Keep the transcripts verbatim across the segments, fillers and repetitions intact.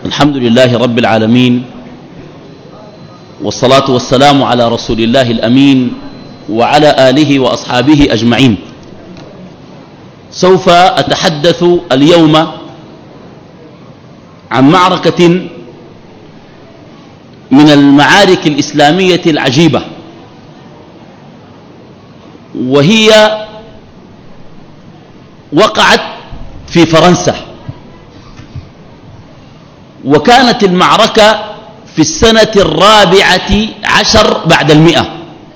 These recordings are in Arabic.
الحمد لله رب العالمين، والصلاة والسلام على رسول الله الأمين وعلى آله وأصحابه أجمعين. سوف أتحدث اليوم عن معركة من المعارك الإسلامية العجيبة، وهي وقعت في فرنسا، وكانت المعركة في السنة الرابعة عشر بعد المئة،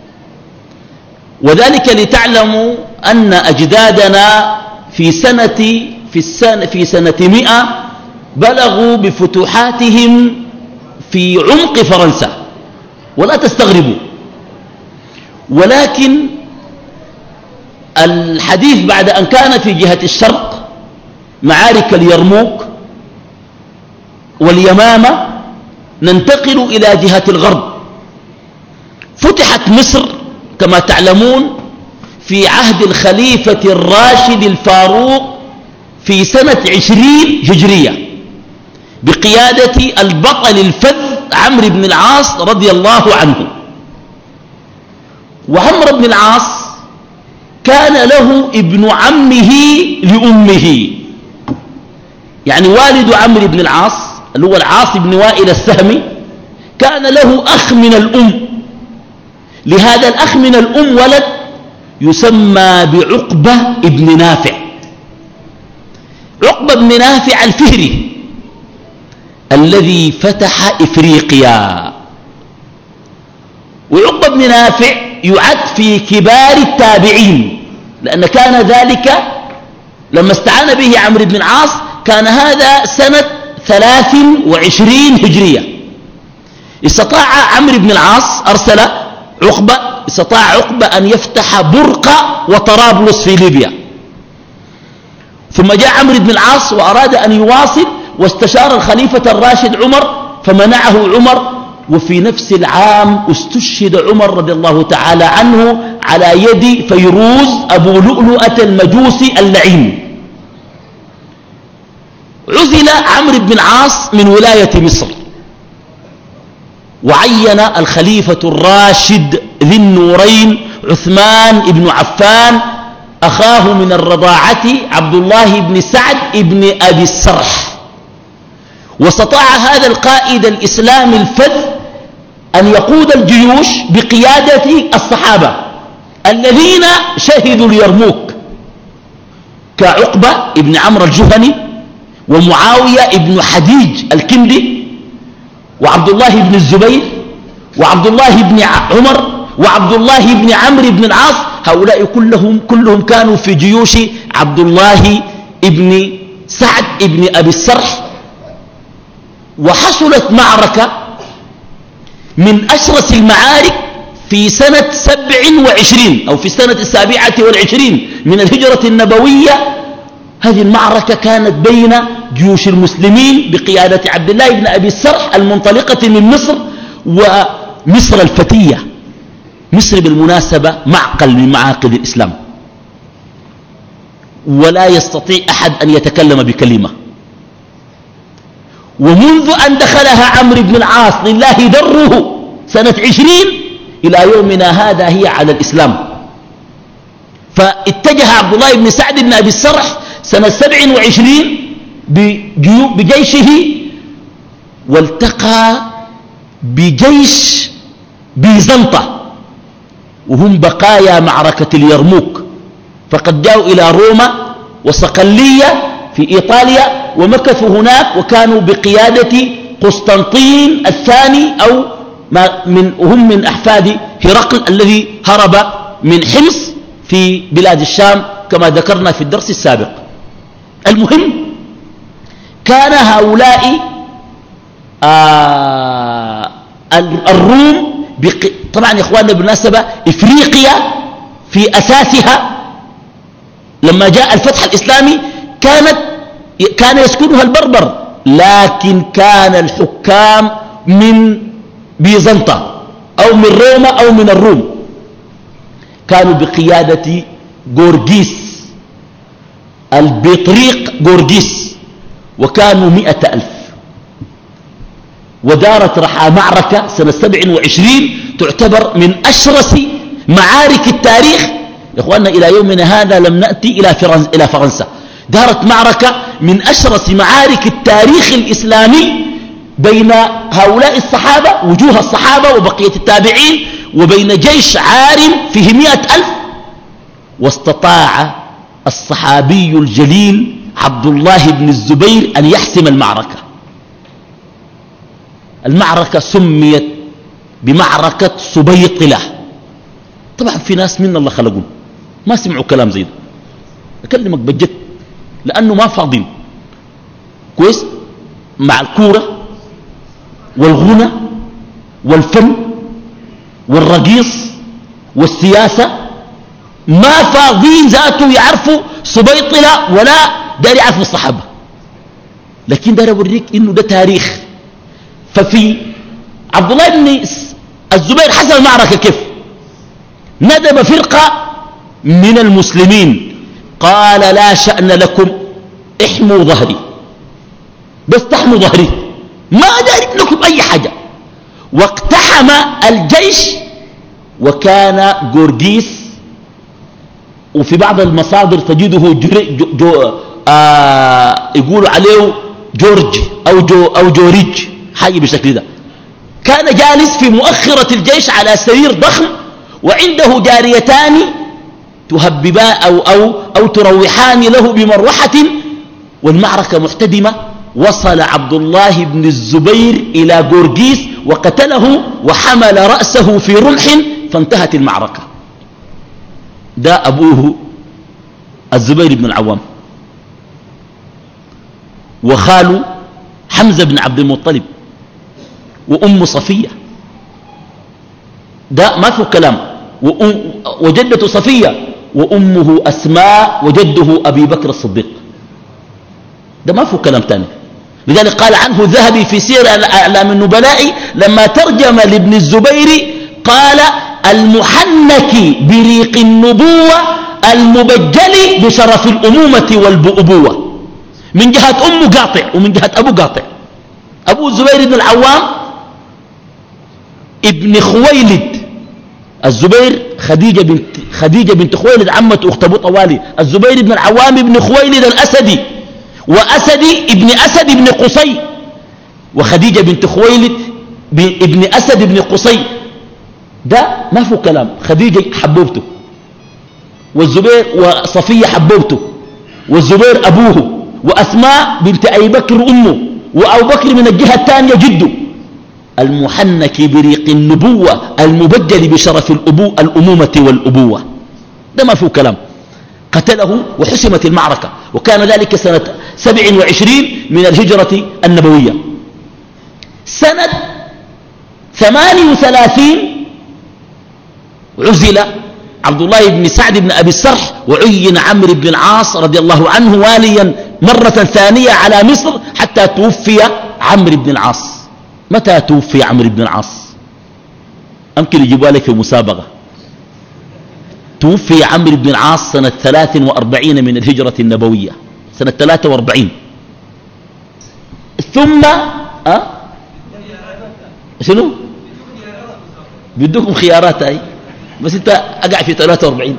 وذلك لتعلموا أن أجدادنا في سنة في السنة في سنة مئة بلغوا بفتوحاتهم في عمق فرنسا، ولا تستغربوا. ولكن الحديث بعد أن كان في جهة الشرق معارك اليرموك واليمامة، ننتقل إلى جهة الغرب. فتحت مصر كما تعلمون في عهد الخليفة الراشد الفاروق في سنة عشرين هجرية بقيادة البطل الفذ عمرو بن العاص رضي الله عنه. وعمرو بن العاص كان له ابن عمه لأمه، يعني والد عمرو بن العاص اللي هو العاص بن وائل السهمي كان له أخ من الأم. لهذا الأخ من الأم ولد يسمى بعقبة ابن نافع، عقبة بن نافع الفهري الذي فتح إفريقيا. وعقبة بن نافع يعد في كبار التابعين، لأن كان ذلك لما استعان به عمرو بن العاص كان هذا سنة ثلاث وعشرين هجرية. استطاع عمرو بن العاص أرسل عقبة استطاع عقبة أن يفتح برقة وطرابلس في ليبيا، ثم جاء عمرو بن العاص وأراد أن يواصل، واستشار الخليفة الراشد عمر فمنعه عمر. وفي نفس العام استشهد عمر رضي الله تعالى عنه على يد فيروز أبو لؤلؤة المجوسي اللعين. عزل عمرو بن العاص من ولاية مصر، وعين الخليفة الراشد ذي النورين عثمان بن عفان أخاه من الرضاعة عبد الله بن سعد بن أبي السرح. واستطاع هذا القائد الإسلامي الفذ أن يقود الجيوش بقيادة الصحابة الذين شهدوا اليرموك كعقبة ابن عمرو الجهني، ومعاوية ابن حديج الكندي، وعبد الله بن الزبير، وعبد الله بن عمر، وعبد الله بن عمرو بن العاص. هؤلاء كلهم كلهم كانوا في جيوش عبد الله بن سعد بن أبي السرح. وحصلت معركة من أشرس المعارك في سنة سبع وعشرين أو في السنة السابعة والعشرين من الهجرة النبوية. هذه المعركة كانت بين جيوش المسلمين بقيادة عبد الله بن أبي السرح المنطلقة من مصر ومصر الفتية. مصر بالمناسبة معقل من معاقل الإسلام، ولا يستطيع أحد أن يتكلم بكلمة. ومنذ أن دخلها عمرو بن العاص لله دره سنة عشرين إلى يومنا هذا هي على الإسلام. فاتجه عبد الله بن سعد بن أبي السرح سنة سبع وعشرين بجيشه، والتقى بجيش بيزنطة وهم بقايا معركة اليرموك، فقد جاءوا إلى روما وصقلية في إيطاليا ومكثوا هناك، وكانوا بقيادة قسطنطين الثاني أو ما من وهم من أحفاد هرقل الذي هرب من حمص في بلاد الشام كما ذكرنا في الدرس السابق. المهم كان هؤلاء آه الروم طبعا يا إخواننا بالمناسبة إفريقيا في أساسها لما جاء الفتح الإسلامي كانت كان يسكنها البربر، لكن كان الحكام من بيزنطة أو من روما أو من الروم، كانوا بقيادة جورجيس البطريق جورجيس، وكانوا مئة ألف. ودارت رحى معركة سنة سبع وعشرين تعتبر من أشرس معارك التاريخ. يا إخواننا إلى يومنا هذا لم نأتي إلى فرنسا. دارت معركة من أشرس معارك التاريخ الإسلامي بين هؤلاء الصحابة، وجوه الصحابة وبقية التابعين، وبين جيش عارم فيه مئة ألف. واستطاع الصحابي الجليل عبد الله بن الزبير أن يحسم المعركة. المعركة سميت بمعركة سبيطلة. طبعا في ناس من الله خلقون ما سمعوا كلام زي ده، أكلمك بجد، لأنه ما فاضين كويس مع الكورة والغنى والفن والرقيص والسياسة، ما فاضين ذاته يعرفوا سبيطلة ولا دار يعرفوا الصحابة. لكن دار أوريك إنه ده تاريخ. ففي عبد الله بن الزبير حسب المعركة كيف ندب فرقة من المسلمين قال لا شأن لكم احموا ظهري، بس تحموا ظهري، ما دار لكم أي حاجة. واقتحم الجيش، وكان جورجيس، وفي بعض المصادر تجده جري جو جو آه يقولوا عليه جورج أو, جو أو جوريج حاجة بالشكل ده. كان جالس في مؤخرة الجيش على سرير ضخم، وعنده جاريتان تهببان أو, أو, أو تروحان له بمروحة، والمعركة محتدمة. وصل عبد الله بن الزبير إلى جورجيس وقتله وحمل رأسه في رمح، فانتهت المعركة. ده أبوه الزبير بن العوام، وخاله حمزة بن عبد المطلب، وأم صفية، ده ما فيه كلام، وجدته صفية، وأمه أسماء، وجده أبي بكر الصديق، ده ما فيه كلام تاني. لذلك قال عنه الذهبي في سير أعلام النبلاء لما ترجم لابن الزبير قال المحنك بريق النبوة المبجل بشرف الأمومة والبؤبوة، من جهة أمه قاطع ومن جهة أبو قاطع. أبو الزبير بن العوام ابن خويلد الزبير، خديجة بنت, خديجة بنت خويلد عمة أخت أبو طوالي. الزبير بن العوام ابن خويلد الأسدي، وأسدي ابن أسد ابن قصي، وخديجة بنت خويلد ابن أسد ابن قصي. ده ما فيه كلام. خديجة حبوبته، والزبير وصفية حبوبته، والزبير أبوه، وأسماء بنت أبي بكر أمه، وأبو بكر من الجهة الثانية جده. المحنك بريق النبوة المبجل بشرف الأبو الأمومة والأبوة، ده ما فيه كلام. قتله وحسمت المعركة، وكان ذلك سنة سبع وعشرين من الهجرة النبوية. سنة ثمان وثلاثين عزل عبد الله بن سعد بن أبي السرح، وعين عمرو بن العاص رضي الله عنه واليا مرة ثانية على مصر حتى توفي عمرو بن العاص. متى توفي عمرو بن العاص؟ أمكن يجيبها لك في مسابقة. توفي عمرو بن العاص سنة ثلاث وأربعين من الهجرة النبوية، سنة ثلاثة وأربعين. ثم أه؟ شنو بدكم خيارات أي، بس انت أقع في ثلاثة وأربعين.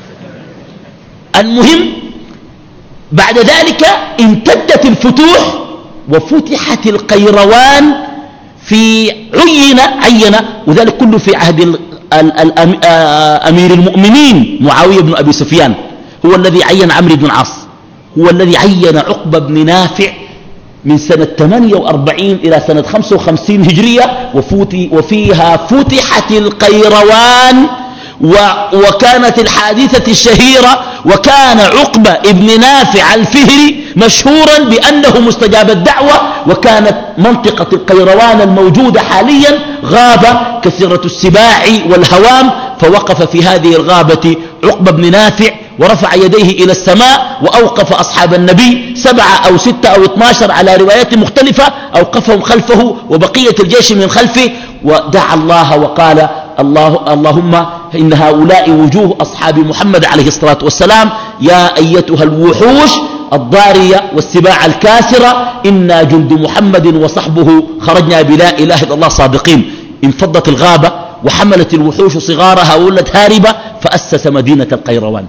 المهم بعد ذلك امتدت الفتوح، وفتحت القيروان في عين عين، وذلك كله في عهد أمير المؤمنين معاوية بن أبي سفيان، هو الذي عين عمرو بن العاص، هو الذي عين عقبة بن نافع من سنة ثمانية وأربعين إلى سنة خمسة وخمسين هجرية، وفيها فتحت القيروان. وكانت الحادثة الشهيرة، وكان عقبة ابن نافع الفهري مشهورا بأنه مستجاب الدعوة، وكانت منطقة القيروان الموجودة حاليا غابة كثيرة السباع والهوام، فوقف في هذه الغابة عقبة بن نافع ورفع يديه إلى السماء، وأوقف أصحاب النبي سبعة أو ستة أو اثناشر على روايات مختلفة، أوقفهم خلفه وبقية الجيش من خلفه، ودعا الله وقال الله اللهم إن هؤلاء وجوه أصحاب محمد عليه الصلاة والسلام، يا أيتها الوحوش الضارية والسباع الكاسرة، إنا جند محمد وصحبه خرجنا بلا إله إلا الله صادقين. انفضت الغابة وحملت الوحوش صغارها وولت هاربة، فأسس مدينة القيروان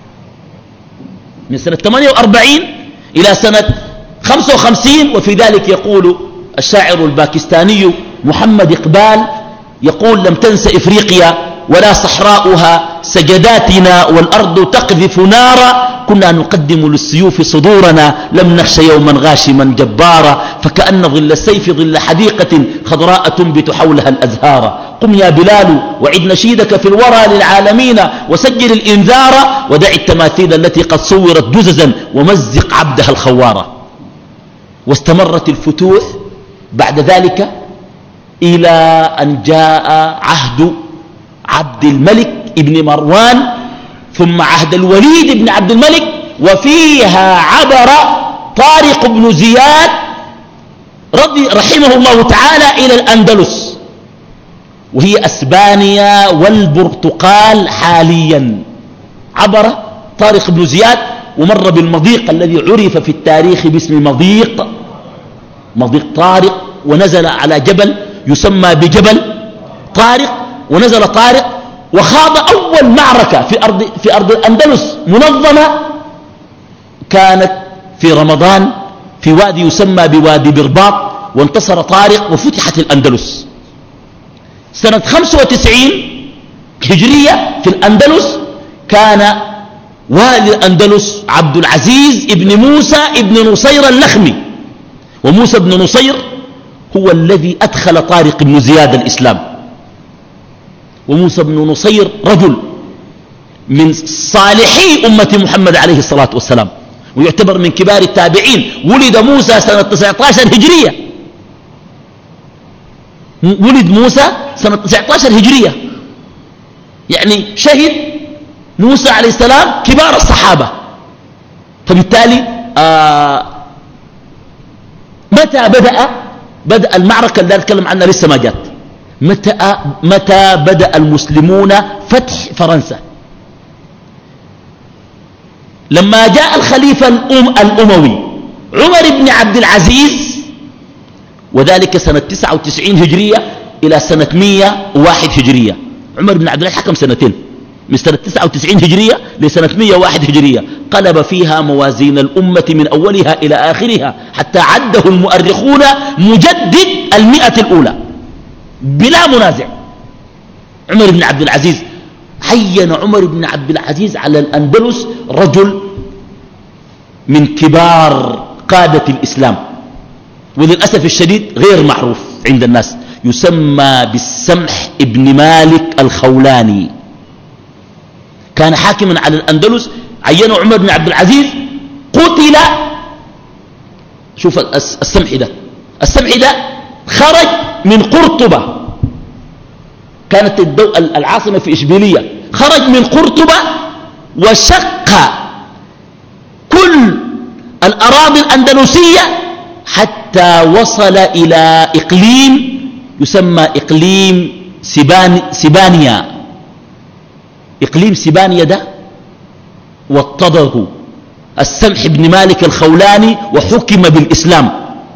من سنة ثمانية وأربعين إلى سنة خمسة وخمسين. وفي ذلك يقول الشاعر الباكستاني محمد إقبال، يقول: لم تنس إفريقيا ولا صحراؤها سجداتنا، والأرض تقذف نارا، كنا نقدم للسيوف صدورنا، لم نخش يوما غاشما جبارا، فكأن ظل السيف ظل حديقة خضراء تنبت حولها الأزهار. قم يا بلال وعد نشيدك في الورى للعالمين، وسجل الإنذار، ودع التماثيل التي قد صورت جززا، ومزق عبدها الخوار. واستمرت الفتوح بعد ذلك إلى أن جاء عهد عبد الملك ابن مروان، ثم عهد الوليد بن عبد الملك، وفيها عبر طارق بن زياد رضي رحمه الله تعالى إلى الأندلس، وهي أسبانيا والبرتقال حاليا. عبر طارق بن زياد ومر بالمضيق الذي عرف في التاريخ باسم مضيق مضيق طارق، ونزل على جبل يسمى بجبل طارق، ونزل طارق وخاض أول معركة في أرض, في أرض الأندلس منظمة، كانت في رمضان في وادي يسمى بوادي برباط، وانتصر طارق وفتحت الأندلس. سنة خمسة وتسعين هجرية في الأندلس كان والي الأندلس عبد العزيز ابن موسى ابن نصير اللخمي، وموسى بن نصير هو الذي أدخل طارق بن زياد الإسلام. وموسى بن نصير رجل من صالحي أمة محمد عليه الصلاة والسلام، ويعتبر من كبار التابعين. ولد موسى سنة تسعة عشر هجرية، ولد موسى سنة تسعة عشر هجرية، يعني شهد موسى عليه السلام كبار الصحابة. فبالتالي آه متى بدأ بدأ المعركة اللي أتكلم عنها لسه ما جات. متى, متى بدأ المسلمون فتح فرنسا؟ لما جاء الخليفة الأم الأموي عمر بن عبد العزيز، وذلك سنة تسعة وتسعين هجرية إلى سنة مئة وواحد هجرية. عمر بن عبد العزيز حكم سنتين، من سنة تسعة وتسعين هجرية لسنة مئة وواحد هجرية، قلب فيها موازين الأمة من أولها إلى آخرها، حتى عده المؤرخون مجدد المئة الأولى بلا منازع. عمر بن عبد العزيز عين عمر بن عبد العزيز على الأندلس رجل من كبار قادة الإسلام، وللأسف الشديد غير معروف عند الناس، يسمى بالسمح ابن مالك الخولاني. كان حاكما على الأندلس، عينه عمر بن عبد العزيز، قتل. شوف السمح ده السمح ده خرج من قرطبة، كانت الدو... العاصمة في إشبيلية، خرج من قرطبة وشق كل الأراضي الأندلسية حتى وصل إلى إقليم يسمى إقليم سبان... سبانيا. إقليم سبانيا ده واضطره السمح بن مالك الخولاني وحكم بالإسلام.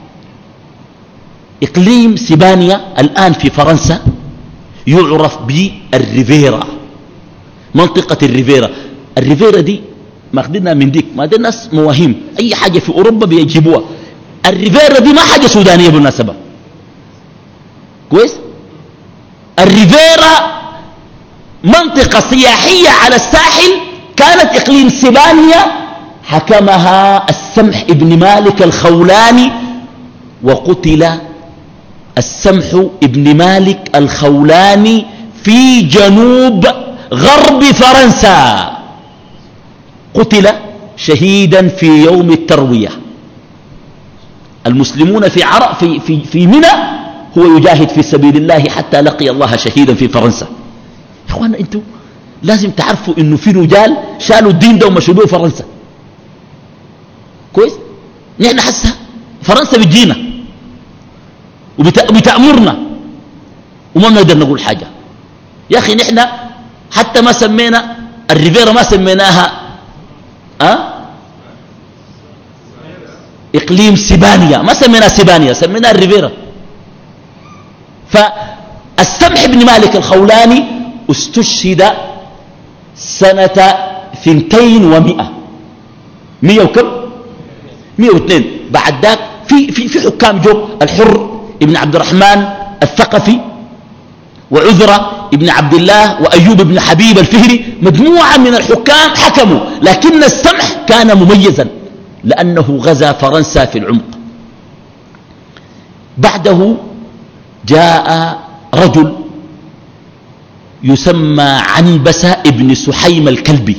إقليم سبانيا الآن في فرنسا يعرف بالريفيرا، منطقة الريفيرا. الريفيرا دي ماخدينها من ديك، ما دي الناس مواهيم، أي حاجة في أوروبا بيجيبوها. الريفيرا دي ما حاجة سودانية بالمناسبة، كويس. الريفيرا منطقة سياحية على الساحل، كانت إقليم سبانيا حكمها السمح ابن مالك الخولاني، وقتل السمح ابن مالك الخولاني في جنوب غرب فرنسا، قتل شهيدا في يوم التروية. المسلمون في عرق في في في منى هو يجاهد في سبيل الله حتى لقي الله شهيدا في فرنسا. يا اخوانا انتوا لازم تعرفوا انه في رجال شالوا الدين ده ومشوا به فرنسا، كويس. نحن حسها فرنسا بتجينا وبتأمرنا وما بنقدر نقول حاجة. يا أخي نحن حتى ما سمينا الريفيرا، ما سميناها أه؟ إقليم سيبانيا، ما سميناه سيبانيا، سميناه الريفيرا. فالسمح بن مالك الخولاني استشهد سنة ثنتين ومئة، مئة وكم؟ مئة واثنين. بعد ذاك في, في, في حكام جو، الحر ابن عبد الرحمن الثقفي، وعذرة ابن عبد الله، وأيوب بن حبيب الفهري، مجموعة من الحكام حكموا، لكن السمح كان مميزا لأنه غزا فرنسا في العمق. بعده جاء رجل يسمى عنبسة ابن سحيم الكلبي،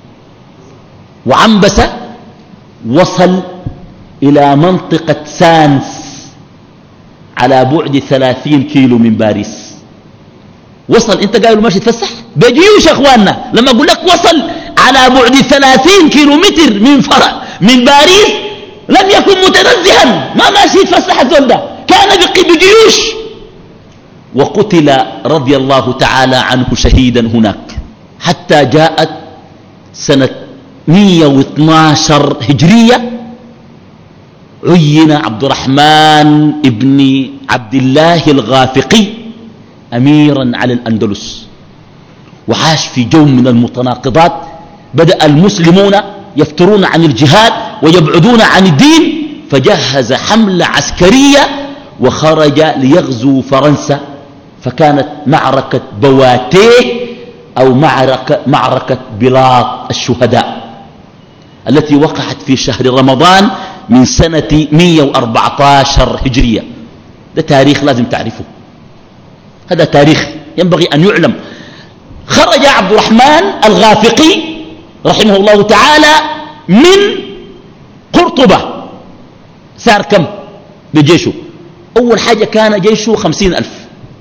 وعنبسة وصل إلى منطقة سانس على بعد ثلاثين كيلو من باريس. وصل، انت قالوا ماشي تفسح بجيوش اخواننا، لما اقول لك وصل على بعد ثلاثين كيلو متر من فرع من باريس، لم يكن متنزها، ما ماشي يتفسح الزول ده، كان بجيوش. وقتل رضي الله تعالى عنه شهيدا هناك، حتى جاءت سنة مئة واثني عشر هجرية عين عبد الرحمن ابن عبد الله الغافقي أميرا على الأندلس، وعاش في جو من المتناقضات. بدأ المسلمون يفترون عن الجهاد ويبعدون عن الدين، فجهز حملة عسكرية وخرج ليغزو فرنسا، فكانت معركة بواتيه أو معركة, معركة بلاط الشهداء التي وقعت في شهر رمضان من سنة مئة وأربعة عشر هجرية. ده تاريخ لازم تعرفه، هذا تاريخ ينبغي أن يعلم. خرج عبد الرحمن الغافقي رحمه الله تعالى من قرطبة، سار كم بجيشه؟ أول حاجة كان جيشه خمسين ألف،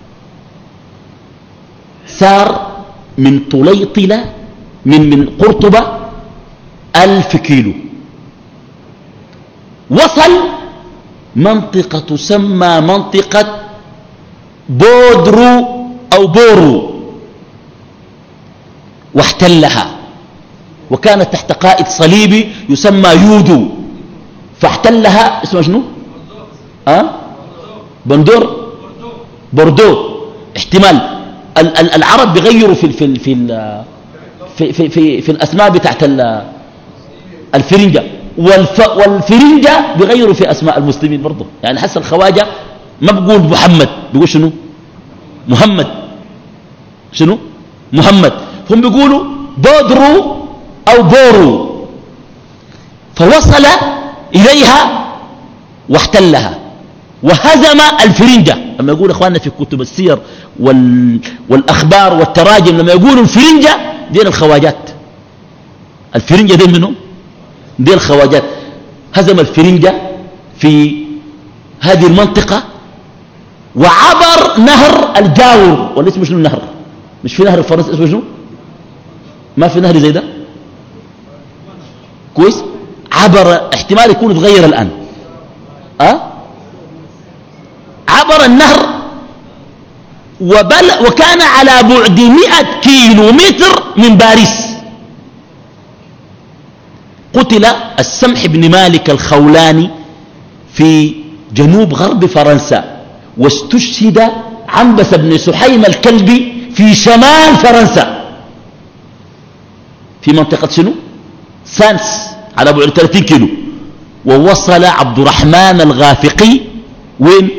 سار من طليطلة من, من قرطبة ألف كيلو، وصل منطقة تسمى منطقة بودرو أو بورو، واحتلها، وكانت تحت قائد صليبي يسمى يودو، فاحتلها. اسمه شنو؟ أه؟ بندور بردو. احتمال العرب بيغيروا في في في في في, في, في الأسماء بتاعت الفرنجة، والفرنجة بيغيروا في أسماء المسلمين برضه. يعني حس الخواجة ما بقول محمد، بيقول شنو؟ محمد. شنو؟ محمد. هم بيقولوا بودرو أو بورو. فوصل إليها واحتلها وهزم الفرنجة. لما يقول إخواننا في كتب السير وال... والأخبار والتراجم، لما يقولوا الفرنجة دين الخواجات، الفرنجة دين منهم؟ دين الخواجات. هزم الفرنجة في هذه المنطقة وعبر نهر الجاور، ولا اسمه شنو النهر؟ مش في نهر الفرنسي اسمه شنو؟ ما في نهر زي ده كويس؟ عبر، احتمال يكون تغير الآن. أه؟ عبر النهر وبل وكان على بعد مئة كيلو متر من باريس. قتل السمح بن مالك الخولاني في جنوب غرب فرنسا، واستشهد عنبس بن سحيم الكلبي في شمال فرنسا في منطقة شنو؟ سانس على بعد ثلاثين كيلو. ووصل عبد الرحمن الغافقي وين؟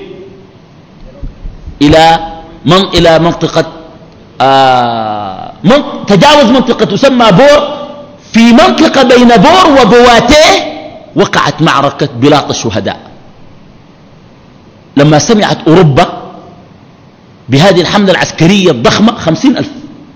إلى من إلى منطقة آه من تجاوز منطقة تسمى بور. في منطقة بين بور وبواتيه وقعت معركة بلاط الشهداء. لما سمعت أوروبا بهذه الحملة العسكرية الضخمة، خمسين ألف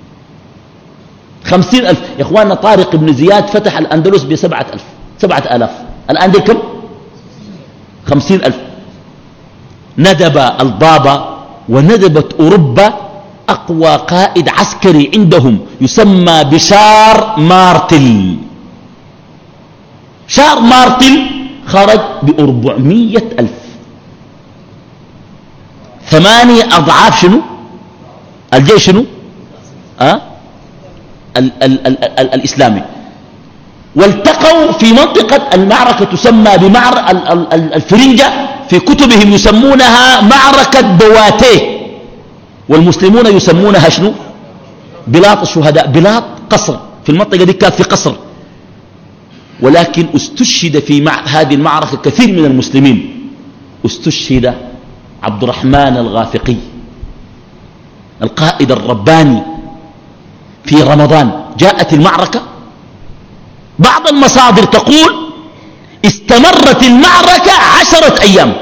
خمسين ألف يا إخواننا. طارق بن زياد فتح الأندلس بسبعة ألف سبعة آلاف، الآن دي كم؟ خمسين ألف. ندب الضابة وندبت أوروبا أقوى قائد عسكري عندهم يسمى بشار مارتل. شار مارتل خرج بأربعمية ألف، ثمانية أضعاف شنو؟ الجيش شنو؟ أه؟ ال ال ال ال الإسلامي. والتقوا في منطقة المعركة تسمى بمعر الفرنجة، في كتبهم يسمونها معركة بواتيه، والمسلمون يسمونها شنو؟ بلاط الشهداء. بلاط قصر في المنطقة دي، كانت في قصر، ولكن استشهد في مع هذه المعركة كثير من المسلمين. استشهد عبد الرحمن الغافقي القائد الرباني في رمضان. جاءت المعركة، بعض المصادر تقول استمرت المعركة عشرة أيام،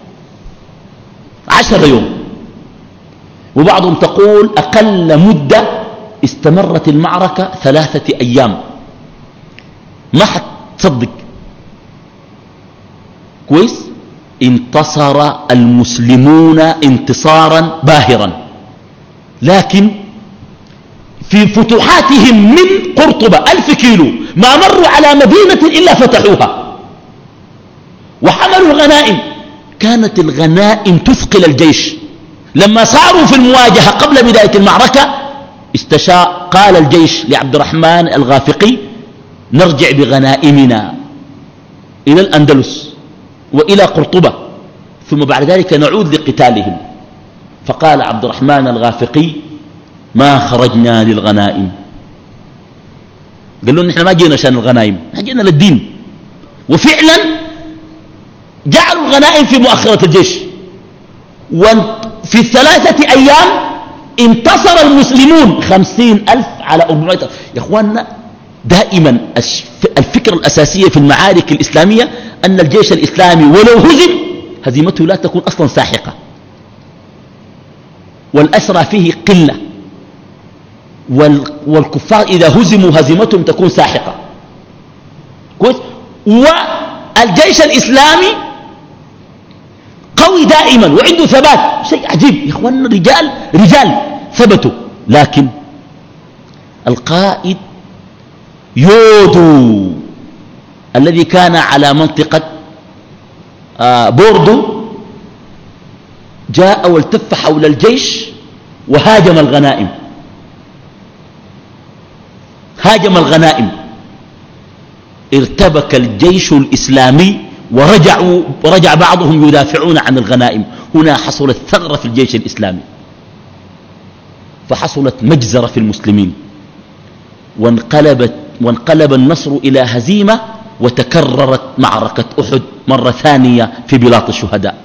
عشر يوم، وبعضهم تقول أقل مدة استمرت المعركة ثلاثة أيام. ما حتصدق كويس. انتصر المسلمون انتصارا باهرا، لكن في فتوحاتهم من قرطبة ألف كيلو ما مروا على مدينة إلا فتحوها وحملوا الغنائم. كانت الغنائم تثقل الجيش. لما صاروا في المواجهة قبل بداية المعركة استشاء قال الجيش لعبد الرحمن الغافقي نرجع بغنائمنا إلى الأندلس وإلى قرطبة، ثم بعد ذلك نعود لقتالهم. فقال عبد الرحمن الغافقي ما خرجنا للغنائم. قالوا نحن ما جينا عشان الغنائم، نحن جينا للدين. وفعلا جعلوا الغنائم في مؤخرة الجيش، وفي الثلاثة أيام انتصر المسلمون خمسين ألف على أربعمائة ألف. يا أخواننا دائما الفكرة الأساسية في المعارك الإسلامية أن الجيش الإسلامي ولو هزم هزيمته لا تكون أصلا ساحقة، والأسرى فيه قلة، والكفار إذا هزموا هزيمتهم تكون ساحقة. كويس. والجيش الإسلامي قوي دائما وعنده ثبات، شيء عجيب يا اخواننا. رجال رجال ثبتوا، لكن القائد يودو الذي كان على منطقة بوردو جاء والتف حول الجيش وهاجم الغنائم. هاجم الغنائم، ارتبك الجيش الإسلامي ورجعوا ورجع بعضهم يدافعون عن الغنائم. هنا حصلت ثغرة في الجيش الإسلامي، فحصلت مجزرة في المسلمين، وانقلبت وانقلب النصر إلى هزيمة، وتكررت معركة أحد مرة ثانية في بلاط الشهداء.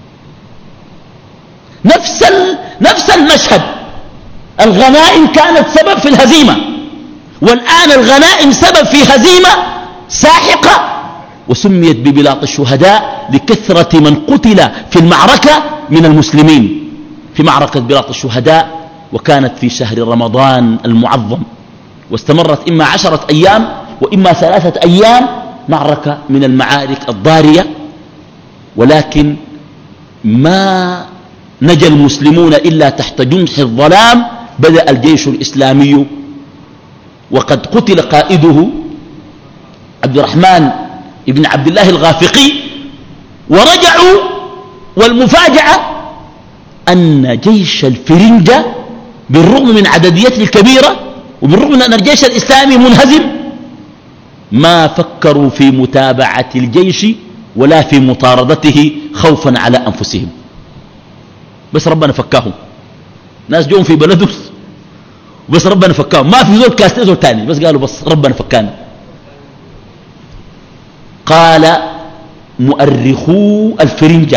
نفس نفس المشهد. الغنائم كانت سبب في الهزيمة، والآن الغنائم سبب في هزيمة ساحقة، وسميت ببلاط الشهداء لكثرة من قتل في المعركة من المسلمين في معركة بلاط الشهداء. وكانت في شهر رمضان المعظم، واستمرت إما عشرة أيام وإما ثلاثة أيام. معركة من المعارك الضارية، ولكن ما نجا المسلمون إلا تحت جنح الظلام. بدأ الجيش الإسلامي وقد قتل قائده عبد الرحمن ابن عبد الله الغافقي، ورجعوا. والمفاجأة أن جيش الفرنجة بالرغم من عدديته الكبيرة وبالرغم من أن الجيش الإسلامي منهزم ما فكروا في متابعة الجيش ولا في مطاردته خوفا على أنفسهم. بس ربنا فكاهم. ناس جون في بلدهم بس ربنا فكاهم، ما في زول كاستي زول تاني، بس قالوا بس ربنا فكانا. قال مؤرخو الفرنجة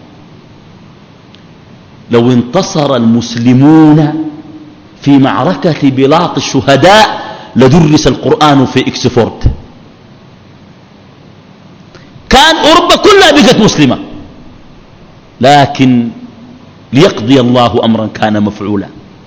لو انتصر المسلمون في معركة بلاط الشهداء لدرس القرآن في إكسفورد. كان أوروبا كلها بقت مسلمة، لكن ليقضي الله أمرا كان مفعولا.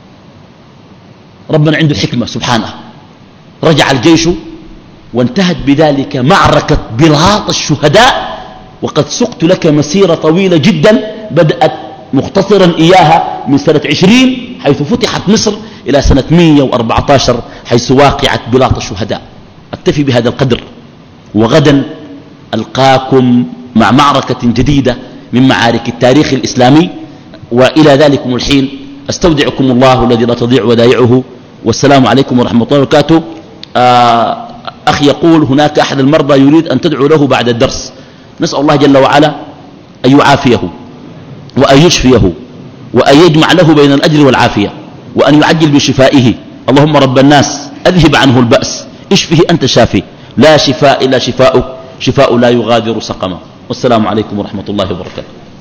ربنا عنده حكمة سبحانه. رجع الجيش وانتهت بذلك معركة بلاط الشهداء. وقد سقت لك مسيرة طويلة جدا بدأت مختصرا إياها من سنة عشرين حيث فتحت مصر إلى سنة مئة وأربعة عشر حيث واقعت بلاط الشهداء. أكتفي بهذا القدر، وغدا ألقاكم مع معركة جديدة من معارك التاريخ الإسلامي. وإلى ذلكم الحين أستودعكم الله الذي لا تضيع ودائعه، والسلام عليكم ورحمة الله وبركاته. أخ يقول هناك أحد المرضى يريد أن تدعو له بعد الدرس. نسأل الله جل وعلا أن يعافيه وأن يشفيه وأن يجمع له بين الأجر والعافية وأن يعجل بشفائه. اللهم رب الناس أذهب عنه البأس، اشفه أنت شافي، لا شفاء إلا شفاؤك، شفاء لا يغادر سقما. والسلام عليكم ورحمة الله وبركاته.